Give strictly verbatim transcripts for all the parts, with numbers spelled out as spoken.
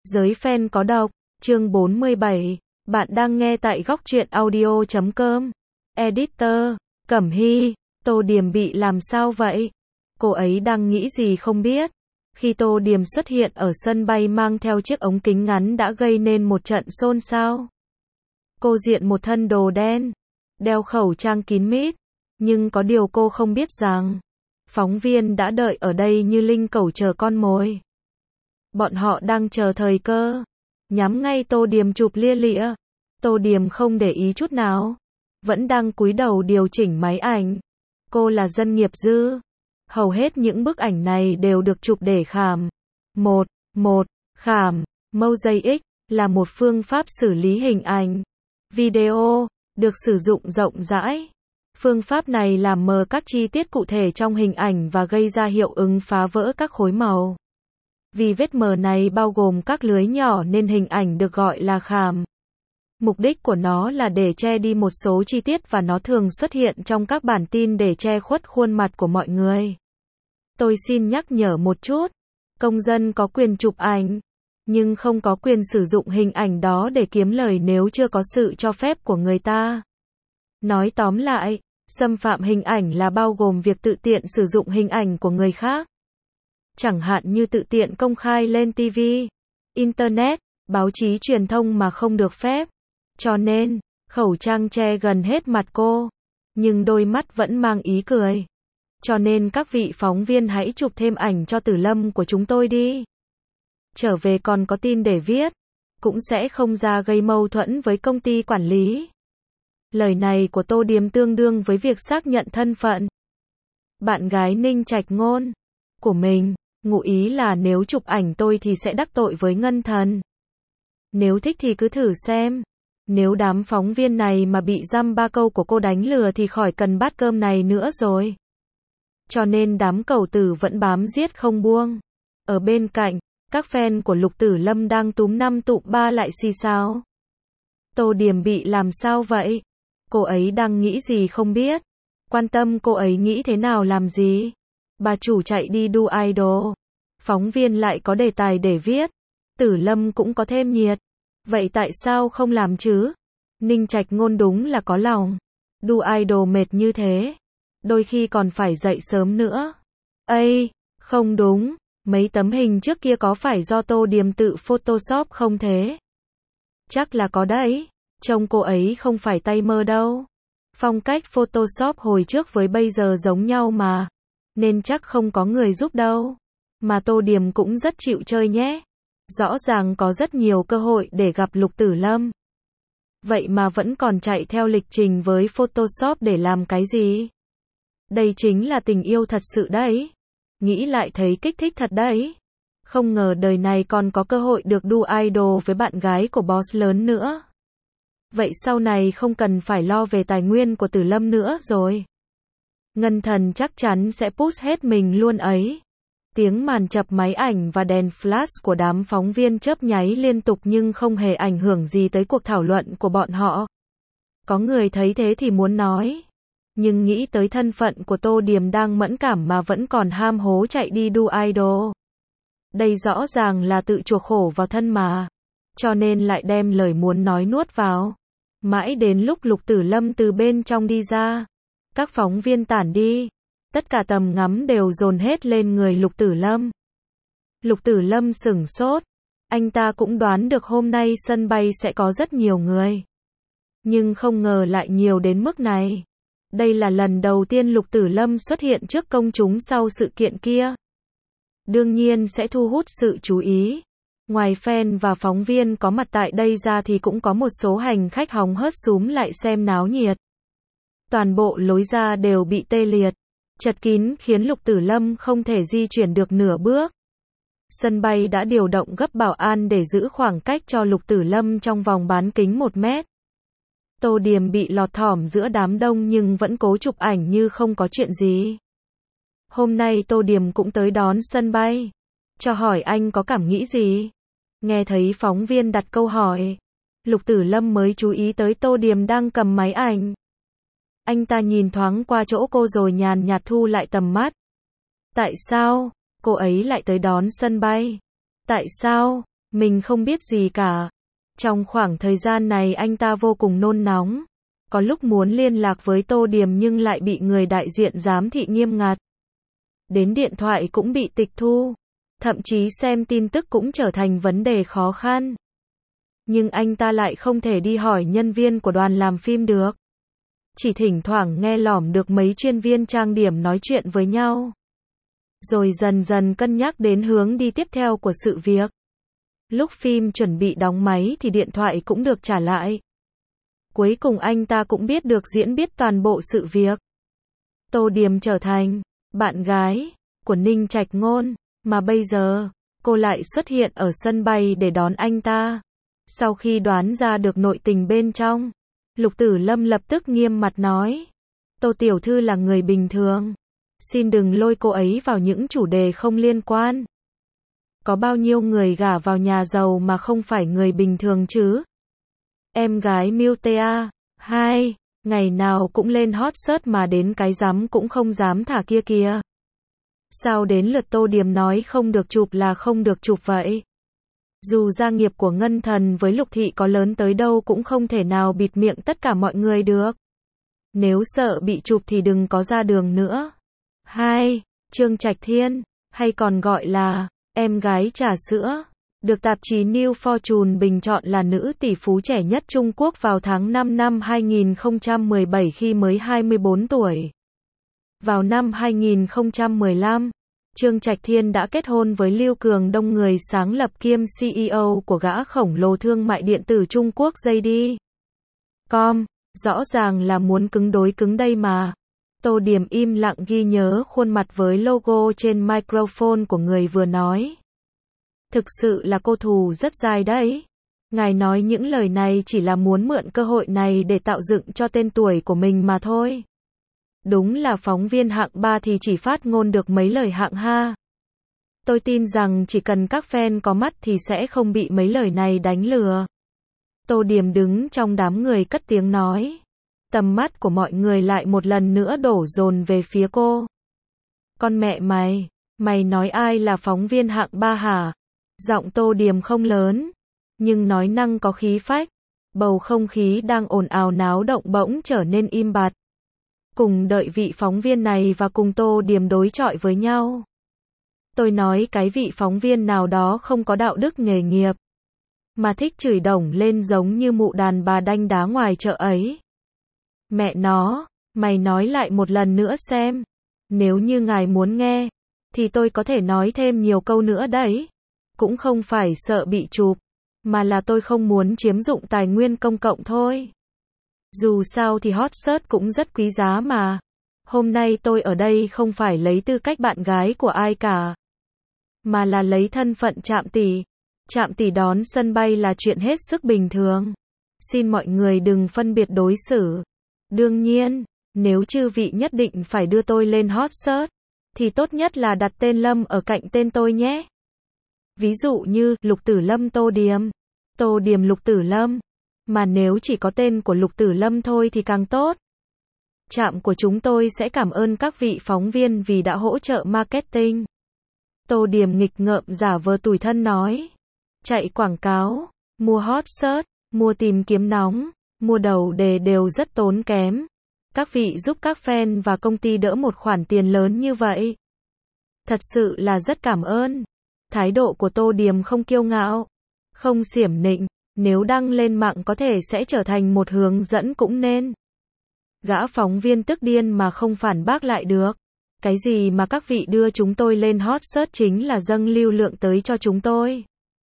Giới fan có độc, chương bốn mươi bảy, bạn đang nghe tại góc truyện audio chấm com. Editor, Cẩm Hy, Tô Điềm bị làm sao vậy? Cô ấy đang nghĩ gì không biết. Khi Tô Điềm xuất hiện ở sân bay mang theo chiếc ống kính ngắn đã gây nên một trận xôn xao. Cô diện một thân đồ đen, đeo khẩu trang kín mít, nhưng có điều cô không biết rằng, phóng viên đã đợi ở đây như linh cẩu chờ con mồi. Bọn họ đang chờ thời cơ, nhắm ngay Tô Điềm chụp lia lịa. Tô Điềm không để ý chút nào, vẫn đang cúi đầu điều chỉnh máy ảnh. Cô là dân nghiệp dư, hầu hết những bức ảnh này đều được chụp để khảm. Một, một, khảm, Mosaic, là một phương pháp xử lý hình ảnh, video, được sử dụng rộng rãi. Phương pháp này làm mờ các chi tiết cụ thể trong hình ảnh và gây ra hiệu ứng phá vỡ các khối màu. Vì vết mờ này bao gồm các lưới nhỏ nên hình ảnh được gọi là khảm. Mục đích của nó là để che đi một số chi tiết và nó thường xuất hiện trong các bản tin để che khuất khuôn mặt của mọi người. Tôi xin nhắc nhở một chút, công dân có quyền chụp ảnh, nhưng không có quyền sử dụng hình ảnh đó để kiếm lời nếu chưa có sự cho phép của người ta. Nói tóm lại, xâm phạm hình ảnh là bao gồm việc tự tiện sử dụng hình ảnh của người khác. Chẳng hạn như tự tiện công khai lên ti vi, Internet, báo chí truyền thông mà không được phép. Cho nên, khẩu trang che gần hết mặt cô, nhưng đôi mắt vẫn mang ý cười. Cho nên các vị phóng viên hãy chụp thêm ảnh cho Tử Lâm của chúng tôi đi. Trở về còn có tin để viết, cũng sẽ không ra gây mâu thuẫn với công ty quản lý. Lời này của Tô Điềm tương đương với việc xác nhận thân phận bạn gái Ninh Trạch Ngôn của mình, ngụ ý là nếu chụp ảnh tôi thì sẽ đắc tội với Ngân Thần. Nếu thích thì cứ thử xem. Nếu đám phóng viên này mà bị dăm ba câu của cô đánh lừa thì khỏi cần bát cơm này nữa rồi. Cho nên đám cẩu tử vẫn bám giết không buông. Ở bên cạnh, các fan của Lục Tử Lâm đang túm năm tụm ba lại xì xào. Tô Điềm bị làm sao vậy? Cô ấy đang nghĩ gì không biết. Quan tâm cô ấy nghĩ thế nào làm gì. Bà chủ chạy đi đu idol. Phóng viên lại có đề tài để viết. Tử Lâm cũng có thêm nhiệt. Vậy tại sao không làm chứ? Ninh Trạch Ngôn đúng là có lòng. Đu idol mệt như thế, đôi khi còn phải dậy sớm nữa. Ây, không đúng, mấy tấm hình trước kia có phải do Tô Điềm tự Photoshop không thế? Chắc là có đấy, trông cô ấy không phải tay mơ đâu. Phong cách Photoshop hồi trước với bây giờ giống nhau mà, nên chắc không có người giúp đâu. Mà Tô Điềm cũng rất chịu chơi nhé. Rõ ràng có rất nhiều cơ hội để gặp Lục Tử Lâm. Vậy mà vẫn còn chạy theo lịch trình với Photoshop để làm cái gì? Đây chính là tình yêu thật sự đấy. Nghĩ lại thấy kích thích thật đấy. Không ngờ đời này còn có cơ hội được đu idol với bạn gái của boss lớn nữa. Vậy sau này không cần phải lo về tài nguyên của Tử Lâm nữa rồi. Ngân Thần chắc chắn sẽ push hết mình luôn ấy. Tiếng màn chập máy ảnh và đèn flash của đám phóng viên chớp nháy liên tục nhưng không hề ảnh hưởng gì tới cuộc thảo luận của bọn họ. Có người thấy thế thì muốn nói, nhưng nghĩ tới thân phận của Tô Điềm đang mẫn cảm mà vẫn còn ham hố chạy đi đu idol. Đây rõ ràng là tự chuộc khổ vào thân mà, cho nên lại đem lời muốn nói nuốt vào. Mãi đến lúc Lục Tử Lâm từ bên trong đi ra, các phóng viên tản đi. Tất cả tầm ngắm đều dồn hết lên người Lục Tử Lâm. Lục Tử Lâm sửng sốt. Anh ta cũng đoán được hôm nay sân bay sẽ có rất nhiều người. Nhưng không ngờ lại nhiều đến mức này. Đây là lần đầu tiên Lục Tử Lâm xuất hiện trước công chúng sau sự kiện kia. Đương nhiên sẽ thu hút sự chú ý. Ngoài fan và phóng viên có mặt tại đây ra thì cũng có một số hành khách hóng hớt xúm lại xem náo nhiệt. Toàn bộ lối ra đều bị tê liệt. Chật kín khiến Lục Tử Lâm không thể di chuyển được nửa bước. Sân bay đã điều động gấp bảo an để giữ khoảng cách cho Lục Tử Lâm trong vòng bán kính một mét. Tô Điềm bị lọt thỏm giữa đám đông nhưng vẫn cố chụp ảnh như không có chuyện gì. Hôm nay Tô Điềm cũng tới đón sân bay. Cho hỏi anh có cảm nghĩ gì? Nghe thấy phóng viên đặt câu hỏi, Lục Tử Lâm mới chú ý tới Tô Điềm đang cầm máy ảnh. Anh ta nhìn thoáng qua chỗ cô rồi nhàn nhạt thu lại tầm mắt. Tại sao cô ấy lại tới đón sân bay? Tại sao Mình không biết gì cả. Trong khoảng thời gian này anh ta vô cùng nôn nóng. Có lúc muốn liên lạc với Tô Điềm nhưng lại bị người đại diện giám thị nghiêm ngặt. Đến điện thoại cũng bị tịch thu. Thậm chí xem tin tức cũng trở thành vấn đề khó khăn. Nhưng anh ta lại không thể đi hỏi nhân viên của đoàn làm phim được. Chỉ thỉnh thoảng nghe lỏm được mấy chuyên viên trang điểm nói chuyện với nhau. Rồi dần dần cân nhắc đến hướng đi tiếp theo của sự việc. Lúc phim chuẩn bị đóng máy thì điện thoại cũng được trả lại. Cuối cùng anh ta cũng biết được diễn biết toàn bộ sự việc. Tô Điềm trở thành bạn gái của Ninh Trạch Ngôn, mà bây giờ cô lại xuất hiện ở sân bay để đón anh ta. Sau khi đoán ra được nội tình bên trong, Lục Tử Lâm lập tức nghiêm mặt nói: Tô tiểu thư là người bình thường, xin đừng lôi cô ấy vào những chủ đề không liên quan. Có bao nhiêu người gả vào nhà giàu mà không phải người bình thường chứ? Em gái Miltea, hai, ngày nào cũng lên hot search mà đến cái dám cũng không dám thả kia kìa. Sao đến lượt Tô Điềm nói không được chụp là không được chụp vậy? Dù gia nghiệp của Ngân Thần với Lục Thị có lớn tới đâu cũng không thể nào bịt miệng tất cả mọi người được. Nếu sợ bị chụp thì đừng có ra đường nữa. hai. Trương Trạch Thiên, hay còn gọi là em gái trà sữa, được tạp chí New Fortune bình chọn là nữ tỷ phú trẻ nhất Trung Quốc vào tháng năm năm hai nghìn không trăm mười bảy khi mới hai mươi bốn tuổi. Vào năm hai nghìn không trăm mười lăm, Trương Trạch Thiên đã kết hôn với Lưu Cường Đông, người sáng lập kiêm xê e ô của gã khổng lồ thương mại điện tử Trung Quốc gi đi com. Rõ ràng là muốn cứng đối cứng đây mà. Tô Điềm im lặng ghi nhớ khuôn mặt với logo trên microphone của người vừa nói. Thực sự là cô thù rất dài đấy. Ngài nói những lời này chỉ là muốn mượn cơ hội này để tạo dựng cho tên tuổi của mình mà thôi. Đúng là phóng viên hạng ba thì chỉ phát ngôn được mấy lời hạng ha. Tôi tin rằng chỉ cần các fan có mắt thì sẽ không bị mấy lời này đánh lừa. Tô Điềm đứng trong đám người cất tiếng nói. Tầm mắt của mọi người lại một lần nữa đổ dồn về phía cô. Con mẹ mày, mày nói ai là phóng viên hạng ba hả? Giọng Tô Điềm không lớn, nhưng nói năng có khí phách. Bầu không khí đang ồn ào náo động bỗng trở nên im bặt. Cùng đợi vị phóng viên này và cùng Tô Điềm đối chọi với nhau. Tôi nói cái vị phóng viên nào đó không có đạo đức nghề nghiệp, mà thích chửi đổng lên giống như mụ đàn bà đanh đá ngoài chợ ấy. Mẹ nó, mày nói lại một lần nữa xem. Nếu như ngài muốn nghe, thì tôi có thể nói thêm nhiều câu nữa đấy. Cũng không phải sợ bị chụp, mà là tôi không muốn chiếm dụng tài nguyên công cộng thôi. Dù sao thì hot search cũng rất quý giá mà. Hôm nay tôi ở đây không phải lấy tư cách bạn gái của ai cả, mà là lấy thân phận trạm tỷ. Trạm tỷ đón sân bay là chuyện hết sức bình thường. Xin mọi người đừng phân biệt đối xử. Đương nhiên, nếu chư vị nhất định phải đưa tôi lên hot search, thì tốt nhất là đặt tên Lâm ở cạnh tên tôi nhé. Ví dụ như Lục Tử Lâm Tô Điềm, Tô Điềm Lục Tử Lâm. Mà nếu chỉ có tên của Lục Tử Lâm thôi thì càng tốt. Trạm của chúng tôi sẽ cảm ơn các vị phóng viên vì đã hỗ trợ marketing. Tô Điềm nghịch ngợm giả vờ tủi thân nói. Chạy quảng cáo, mua hot search, mua tìm kiếm nóng, mua đầu đề đều rất tốn kém. Các vị giúp các fan và công ty đỡ một khoản tiền lớn như vậy. Thật sự là rất cảm ơn. Thái độ của Tô Điềm không kiêu ngạo, không xiểm nịnh. Nếu đăng lên mạng có thể sẽ trở thành một hướng dẫn cũng nên. Gã phóng viên tức điên mà không phản bác lại được. Cái gì mà các vị đưa chúng tôi lên hot search chính là dâng lưu lượng tới cho chúng tôi.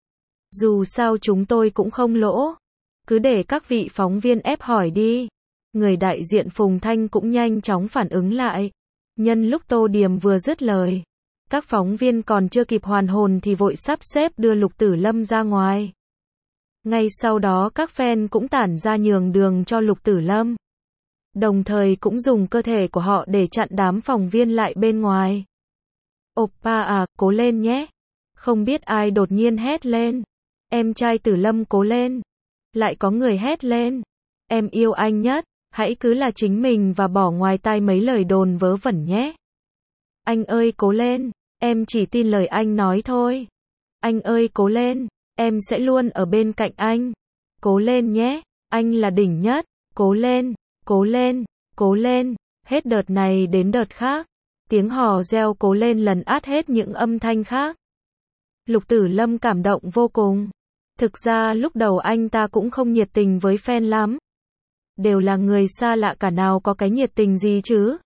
Dù sao chúng tôi cũng không lỗ. Cứ để các vị phóng viên ép hỏi đi. Người đại diện Phùng Thanh cũng nhanh chóng phản ứng lại. Nhân lúc Tô Điềm vừa dứt lời, các phóng viên còn chưa kịp hoàn hồn thì vội sắp xếp đưa Lục Tử Lâm ra ngoài. Ngay sau đó các fan cũng tản ra nhường đường cho Lục Tử Lâm. Đồng thời cũng dùng cơ thể của họ để chặn đám phóng viên lại bên ngoài. Oppa à, cố lên nhé. Không biết ai đột nhiên hét lên. Em trai Tử Lâm cố lên. Lại có người hét lên. Em yêu anh nhất, hãy cứ là chính mình và bỏ ngoài tai mấy lời đồn vớ vẩn nhé. Anh ơi cố lên, em chỉ tin lời anh nói thôi. Anh ơi cố lên. Em sẽ luôn ở bên cạnh anh. Cố lên nhé, anh là đỉnh nhất. Cố lên, cố lên, cố lên. Hết đợt này đến đợt khác. Tiếng hò reo cố lên lấn át hết những âm thanh khác. Lục Tử Lâm cảm động vô cùng. Thực ra lúc đầu anh ta cũng không nhiệt tình với fan lắm. Đều là người xa lạ cả nào có cái nhiệt tình gì chứ.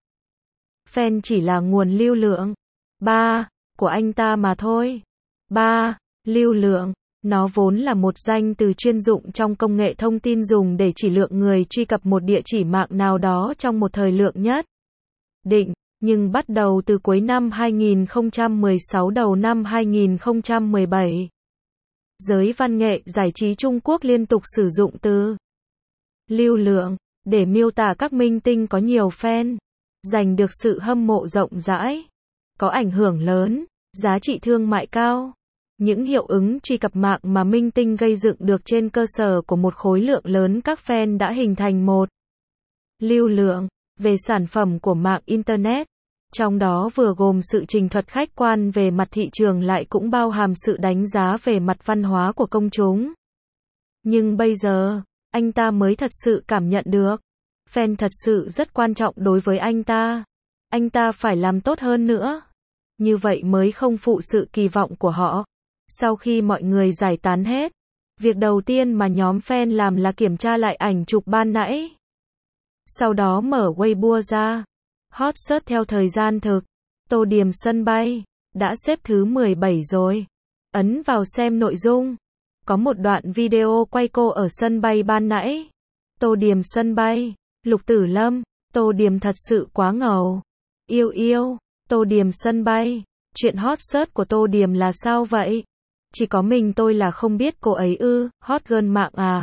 Fan chỉ là nguồn lưu lượng. Ba, của anh ta mà thôi. Ba, lưu lượng. Nó vốn là một danh từ chuyên dụng trong công nghệ thông tin dùng để chỉ lượng người truy cập một địa chỉ mạng nào đó trong một thời lượng nhất định. Nhưng bắt đầu từ cuối năm hai nghìn không trăm mười sáu đầu năm hai nghìn không trăm mười bảy, giới văn nghệ giải trí Trung Quốc liên tục sử dụng từ lưu lượng để miêu tả các minh tinh có nhiều fan, giành được sự hâm mộ rộng rãi, có ảnh hưởng lớn, giá trị thương mại cao. Những hiệu ứng truy cập mạng mà minh tinh gây dựng được trên cơ sở của một khối lượng lớn các fan đã hình thành một lưu lượng về sản phẩm của mạng Internet. Trong đó vừa gồm sự trình thuật khách quan về mặt thị trường lại cũng bao hàm sự đánh giá về mặt văn hóa của công chúng. Nhưng bây giờ, anh ta mới thật sự cảm nhận được. Fan thật sự rất quan trọng đối với anh ta. Anh ta phải làm tốt hơn nữa. Như vậy mới không phụ sự kỳ vọng của họ. Sau khi mọi người giải tán hết, việc đầu tiên mà nhóm fan làm là kiểm tra lại ảnh chụp ban nãy. Sau đó mở Weibo ra. Hot search theo thời gian thực. Tô Điềm sân bay. Đã xếp thứ mười bảy rồi. Ấn vào xem nội dung. Có một đoạn video quay cô ở sân bay ban nãy. Tô Điềm sân bay. Lục Tử Lâm. Tô Điềm thật sự quá ngầu. Yêu yêu. Tô Điềm sân bay. Chuyện hot search của Tô Điềm là sao vậy? Chỉ có mình tôi là không biết cô ấy ư, hot girl mạng à.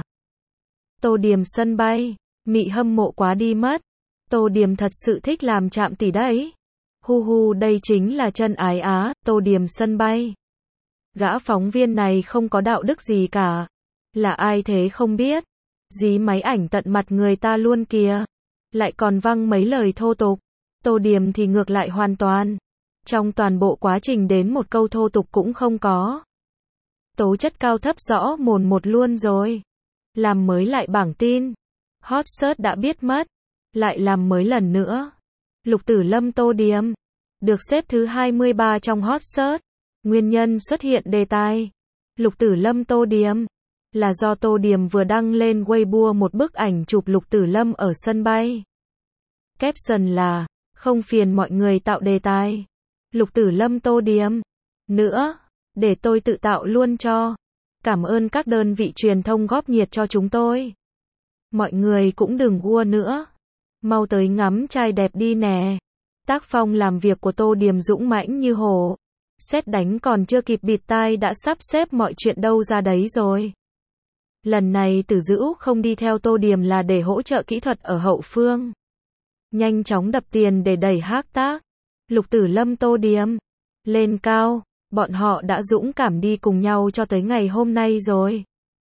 Tô Điềm sân bay. Mị hâm mộ quá đi mất. Tô Điềm thật sự thích làm trạm tỷ đấy. Hu hu, đây chính là chân ái á. Tô Điềm sân bay. Gã phóng viên này không có đạo đức gì cả. Là ai thế không biết. Dí máy ảnh tận mặt người ta luôn kìa. Lại còn văng mấy lời thô tục. Tô Điềm thì ngược lại hoàn toàn. Trong toàn bộ quá trình đến một câu thô tục cũng không có. Tố chất cao thấp rõ mồn một luôn rồi. Làm mới lại bảng tin. Hot search đã biết mất. Lại làm mới lần nữa. Lục Tử Lâm Tô Điềm. Được xếp thứ hai mươi ba trong hot search. Nguyên nhân xuất hiện đề tài. Lục Tử Lâm Tô Điềm. Là do Tô Điềm vừa đăng lên Weibo một bức ảnh chụp Lục Tử Lâm ở sân bay. Caption là, không phiền mọi người tạo đề tài. Lục Tử Lâm Tô Điềm. Nữa, để tôi tự tạo luôn cho. Cảm ơn các đơn vị truyền thông góp nhiệt cho chúng tôi. Mọi người cũng đừng gua nữa. Mau tới ngắm trai đẹp đi nè. Tác phong làm việc của Tô Điềm dũng mãnh như hổ. Sét đánh còn chưa kịp bịt tai đã sắp xếp mọi chuyện đâu ra đấy rồi. Lần này Tử Dữ không đi theo Tô Điềm là để hỗ trợ kỹ thuật ở hậu phương. Nhanh chóng đập tiền để đẩy hashtag. Lục Tử Lâm Tô Điềm. Lên cao, bọn họ đã dũng cảm đi cùng nhau cho tới ngày hôm nay rồi.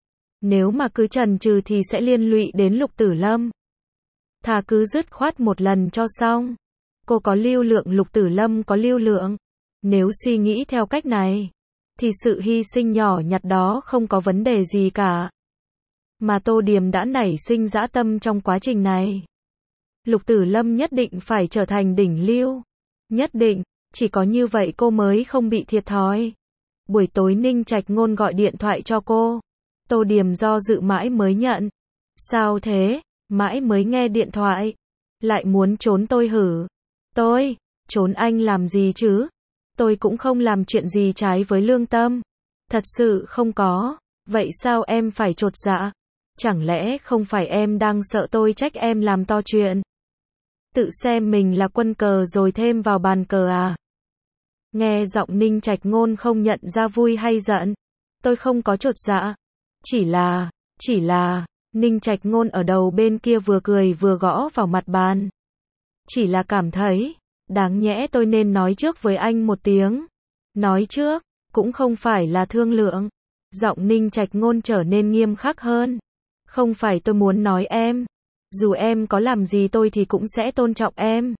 Nếu mà cứ chần chừ thì sẽ liên lụy đến Lục Tử Lâm. Thà cứ dứt khoát một lần cho xong. Cô có lưu lượng, Lục Tử Lâm có lưu lượng. Nếu suy nghĩ theo cách này, thì sự hy sinh nhỏ nhặt đó không có vấn đề gì cả. Mà Tô Điềm đã nảy sinh dã tâm trong quá trình này. Lục Tử Lâm nhất định phải trở thành đỉnh lưu. Nhất định, chỉ có như vậy cô mới không bị thiệt thòi. Buổi tối Ninh Trạch Ngôn gọi điện thoại cho cô. Tô Điềm do dự mãi mới nhận. Sao thế? Mãi mới nghe điện thoại. Lại muốn trốn tôi hử? Tôi? Trốn anh làm gì chứ? Tôi cũng không làm chuyện gì trái với lương tâm. Thật sự không có. Vậy sao em phải chột dạ? Chẳng lẽ không phải em đang sợ tôi trách em làm to chuyện? Tự xem mình là quân cờ rồi thêm vào bàn cờ à? Nghe giọng Ninh Trạch Ngôn không nhận ra vui hay giận. Tôi không có chột dạ. Chỉ là, chỉ là, Ninh Trạch Ngôn ở đầu bên kia vừa cười vừa gõ vào mặt bàn. Chỉ là cảm thấy, đáng nhẽ tôi nên nói trước với anh một tiếng. Nói trước, cũng không phải là thương lượng. Giọng Ninh Trạch Ngôn trở nên nghiêm khắc hơn. Không phải tôi muốn nói em. Dù em có làm gì tôi thì cũng sẽ tôn trọng em.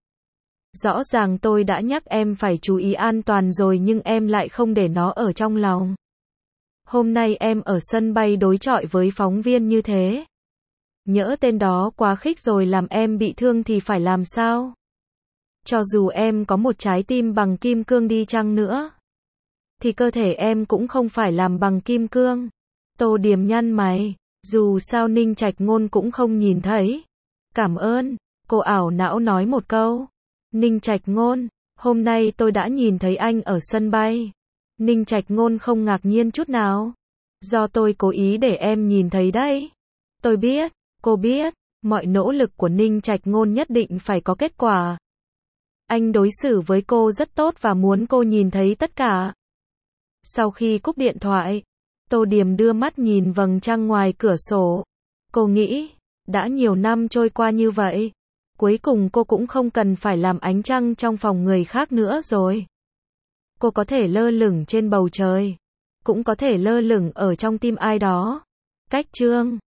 Rõ ràng tôi đã nhắc em phải chú ý an toàn rồi nhưng em lại không để nó ở trong lòng. Hôm nay em ở sân bay đối chọi với phóng viên như thế. Nhỡ tên đó quá khích rồi làm em bị thương thì phải làm sao? Cho dù em có một trái tim bằng kim cương đi chăng nữa, thì cơ thể em cũng không phải làm bằng kim cương. Tô Điềm nhăn mày, dù sao Ninh Trạch Ngôn cũng không nhìn thấy. Cảm ơn, cô ảo não nói một câu. Ninh Trạch Ngôn, hôm nay tôi đã nhìn thấy anh ở sân bay. Ninh Trạch Ngôn không ngạc nhiên chút nào. Do tôi cố ý để em nhìn thấy đấy. Tôi biết, cô biết, mọi nỗ lực của Ninh Trạch Ngôn nhất định phải có kết quả. Anh đối xử với cô rất tốt và muốn cô nhìn thấy tất cả. Sau khi cúp điện thoại, Tô Điềm đưa mắt nhìn vầng trăng ngoài cửa sổ. Cô nghĩ, đã nhiều năm trôi qua như vậy, cuối cùng cô cũng không cần phải làm ánh trăng trong phòng người khác nữa rồi. Cô có thể lơ lửng trên bầu trời, cũng có thể lơ lửng ở trong tim ai đó. Cách chương